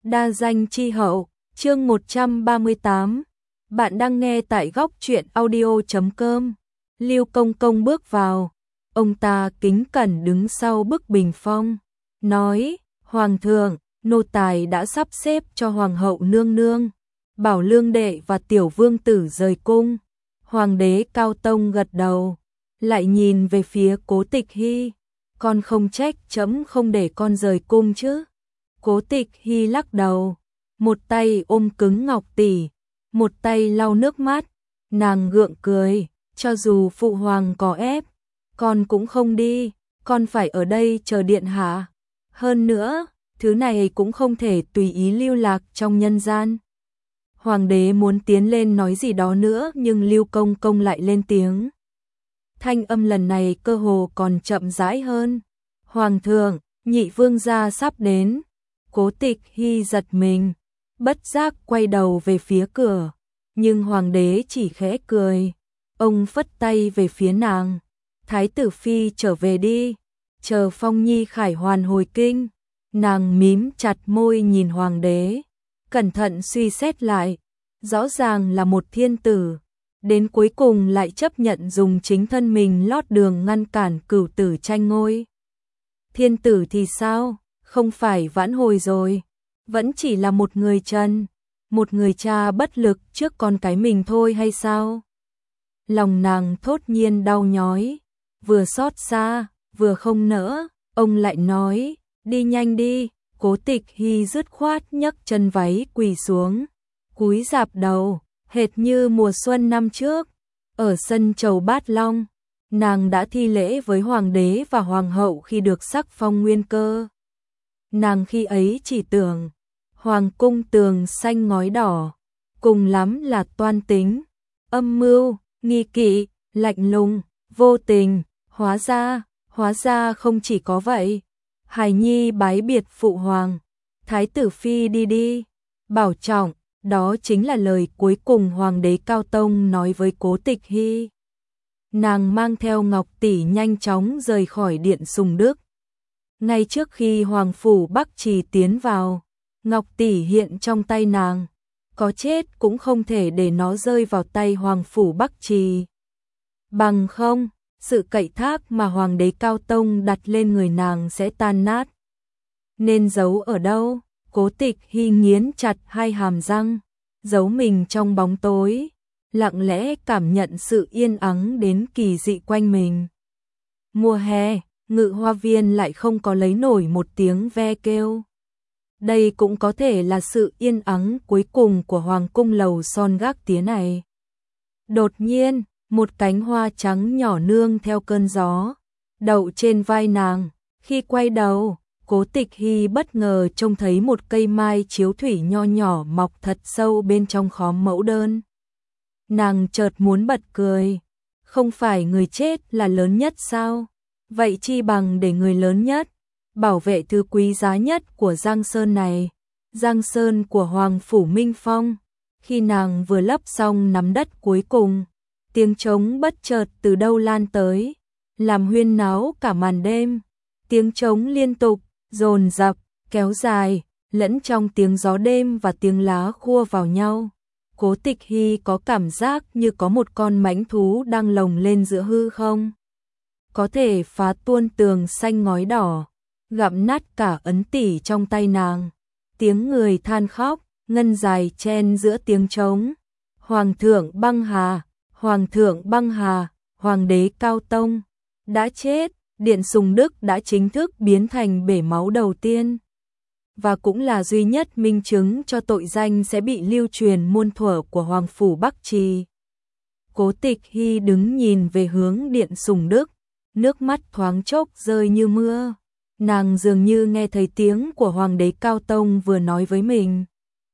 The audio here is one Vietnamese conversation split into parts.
Đa danh chi hậu, chương 138. Bạn đang nghe tại góc truyện audio.com. Lưu Công Công bước vào, ông ta kính cẩn đứng sau bức bình phong, nói: "Hoàng thượng, nô tài đã sắp xếp cho hoàng hậu nương nương, Bảo Lương đệ và tiểu vương tử rời cung." Hoàng đế Cao Tông gật đầu, lại nhìn về phía Cố Tịch Hy: "Con không trách trẫm không để con rời cung chứ?" Cố Tịch Hy lắc đầu, một tay ôm cứng Ngọc tỷ, một tay lau nước mắt, nàng gượng cười: "Cho dù phụ hoàng có ép, con cũng không đi, con phải ở đây chờ điện hạ. Hơn nữa, thứ này cũng không thể tùy ý lưu lạc trong nhân gian." Hoàng đế muốn tiến lên nói gì đó nữa nhưng Lưu Công Công lại lên tiếng. Thanh âm lần này cơ hồ còn chậm rãi hơn: "Hoàng thượng, nhị vương gia sắp đến." Cố Tịch Hy giật mình, bất giác quay đầu về phía cửa, nhưng hoàng đế chỉ khẽ cười. Ông phất tay về phía nàng: "Thái tử phi trở về đi, chờ Phong Nhi khải hoàn hồi kinh." Nàng mím chặt môi nhìn hoàng đế, cẩn thận suy xét lại, rõ ràng là một thiên tử, đến cuối cùng lại chấp nhận dùng chính thân mình lót đường ngăn cản cửu tử tranh ngôi. Thiên tử thì sao, không phải vãn hồi rồi, vẫn chỉ là một người trần, một người cha bất lực trước con cái mình thôi hay sao? Lòng nàng thốt nhiên đau nhói, vừa xót xa, vừa không nỡ. Ông lại nói: "Đi nhanh đi." Cố Tịch Hy dứt khoát nhấc chân váy quỳ xuống, cúi rạp đầu, hệt như mùa xuân năm trước, ở sân Chầu Bát Long, nàng đã thi lễ với hoàng đế và hoàng hậu khi được sắc phong nguyên cơ. Nàng khi ấy chỉ tưởng, hoàng cung tường xanh ngói đỏ, cùng lắm là toan tính, âm mưu, nghi kỵ, lạnh lùng, vô tình, hóa ra không chỉ có vậy. Hài nhi bái biệt phụ hoàng, thái tử phi đi đi, bảo trọng. Đó chính là lời cuối cùng hoàng đế Cao Tông nói với Cố Tịch Hy. Nàng mang theo Ngọc tỷ nhanh chóng rời khỏi điện Sùng Đức. Ngay trước khi hoàng phủ Bắc Trì tiến vào, Ngọc tỷ hiện trong tay nàng, có chết cũng không thể để nó rơi vào tay hoàng phủ Bắc Trì. Bằng không, sự cậy thác mà hoàng đế Cao Tông đặt lên người nàng sẽ tan nát. Nên giấu ở đâu? Cố Tịch Hy nghiến chặt hai hàm răng, giấu mình trong bóng tối, lặng lẽ cảm nhận sự yên ắng đến kỳ dị quanh mình. Mùa hè, Ngự Hoa Viên lại không có lấy nổi một tiếng ve kêu. Đây cũng có thể là sự yên ắng cuối cùng của hoàng cung lầu son gác tía này. Đột nhiên, một cánh hoa trắng nhỏ nương theo cơn gió, đậu trên vai nàng. Khi quay đầu, Cố Tịch Hy bất ngờ trông thấy một cây mai chiếu thủy nho nhỏ mọc thật sâu bên trong khóm mẫu đơn. Nàng chợt muốn bật cười, không phải người chết là lớn nhất sao? Vậy chi bằng để người lớn nhất bảo vệ thứ quý giá nhất của Giang Sơn này, Giang Sơn của Hoàng Phủ Minh Phong. Khi nàng vừa lấp xong nắm đất cuối cùng, tiếng trống bất chợt từ đâu lan tới, làm huyên náo cả màn đêm. Tiếng trống liên tục, dồn dập, kéo dài, lẫn trong tiếng gió đêm và tiếng lá khua vào nhau. Cố Tịch Hy có cảm giác như có một con mãnh thú đang lồng lên giữa hư không, có thể phá tuôn tường xanh ngói đỏ, gặm nát cả ấn tỷ trong tay nàng. Tiếng người than khóc, ngân dài chen giữa tiếng trống. Hoàng thượng băng hà, hoàng thượng băng hà, hoàng đế Cao Tông đã chết. Điện Sùng Đức đã chính thức biến thành bể máu đầu tiên, và cũng là duy nhất minh chứng cho tội danh sẽ bị lưu truyền muôn thuở của Hoàng Phủ Bắc Trì. Cố Tịch Hy đứng nhìn về hướng Điện Sùng Đức, nước mắt thoáng chốc rơi như mưa. Nàng dường như nghe thấy tiếng của Hoàng đế Cao Tông vừa nói với mình.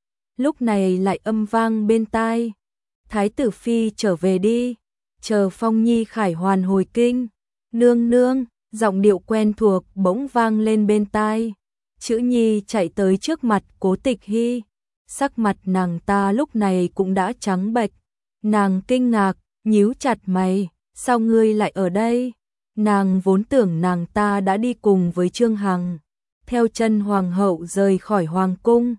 Lúc này lại âm vang bên tai: "Thái tử phi trở về đi, chờ Phong Nhi khải hoàn hồi kinh." "Nương nương." Giọng điệu quen thuộc bỗng vang lên bên tai. Chữ Nhi chạy tới trước mặt Cố Tịch Hy. Sắc mặt nàng ta lúc này cũng đã trắng bệch. Nàng kinh ngạc, nhíu chặt mày: "Sao ngươi lại ở đây?" Nàng vốn tưởng nàng ta đã đi cùng với Trương Hằng, theo chân hoàng hậu rời khỏi hoàng cung,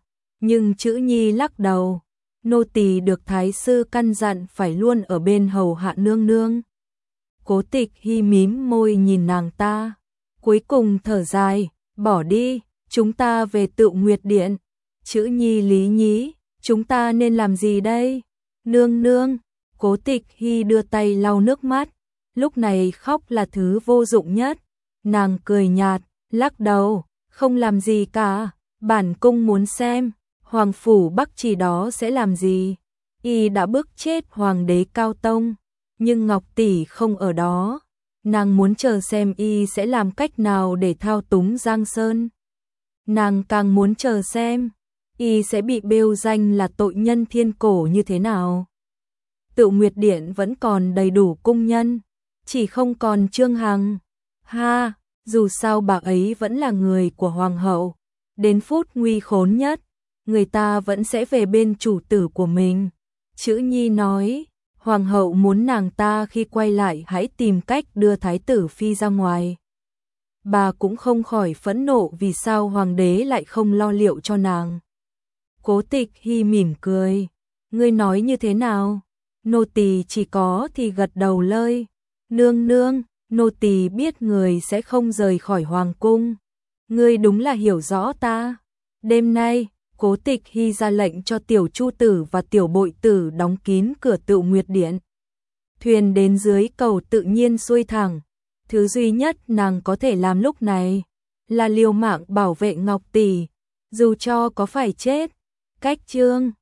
Nhưng Chữ Nhi lắc đầu, nô tỳ được thái sư căn dặn phải luôn ở bên hầu hạ nương nương. Cố Tịch Hy mím môi nhìn nàng ta, cuối cùng thở dài, bỏ đi, chúng ta về Tựu Nguyệt Điện. Chữ Nhi lý nhí, chúng ta nên làm gì đây? Nương nương, Cố Tịch Hy đưa tay lau nước mắt, lúc này khóc là thứ vô dụng nhất. Nàng cười nhạt, lắc đầu, không làm gì cả, bản cung muốn xem, Hoàng phủ Bắc Trì đó sẽ làm gì. Y đã bức chết Hoàng đế Cao Tông, nhưng Ngọc tỷ không ở đó. Nàng muốn chờ xem Y sẽ làm cách nào để thao túng Giang Sơn. Nàng càng muốn chờ xem Y sẽ bị bêu danh là tội nhân thiên cổ như thế nào. Tựu Nguyệt Điện vẫn còn đầy đủ cung nhân, chỉ không còn Trương Hằng. Ha, dù sao bà ấy vẫn là người của Hoàng hậu. Đến phút nguy khốn nhất, người ta vẫn sẽ về bên chủ tử của mình. Chữ Nhi nói, Hoàng hậu muốn nàng ta khi quay lại hãy tìm cách đưa Thái tử Phi ra ngoài. Bà cũng không khỏi phẫn nộ vì sao Hoàng đế lại không lo liệu cho nàng. Cố Tịch Hy mỉm cười, ngươi nói như thế nào? Nô tỳ chỉ có thì gật đầu lơi. Nương nương, nô tỳ biết người sẽ không rời khỏi hoàng cung. Ngươi đúng là hiểu rõ ta. Đêm nay, Cố Tịch Hy ra lệnh cho Tiểu Chu tử và Tiểu Bội tử đóng kín cửa Tựu Nguyệt Điện. Thuyền đến dưới cầu tự nhiên xuôi thẳng. Thứ duy nhất nàng có thể làm lúc này là liều mạng bảo vệ Ngọc tỷ, dù cho có phải chết. Cách chương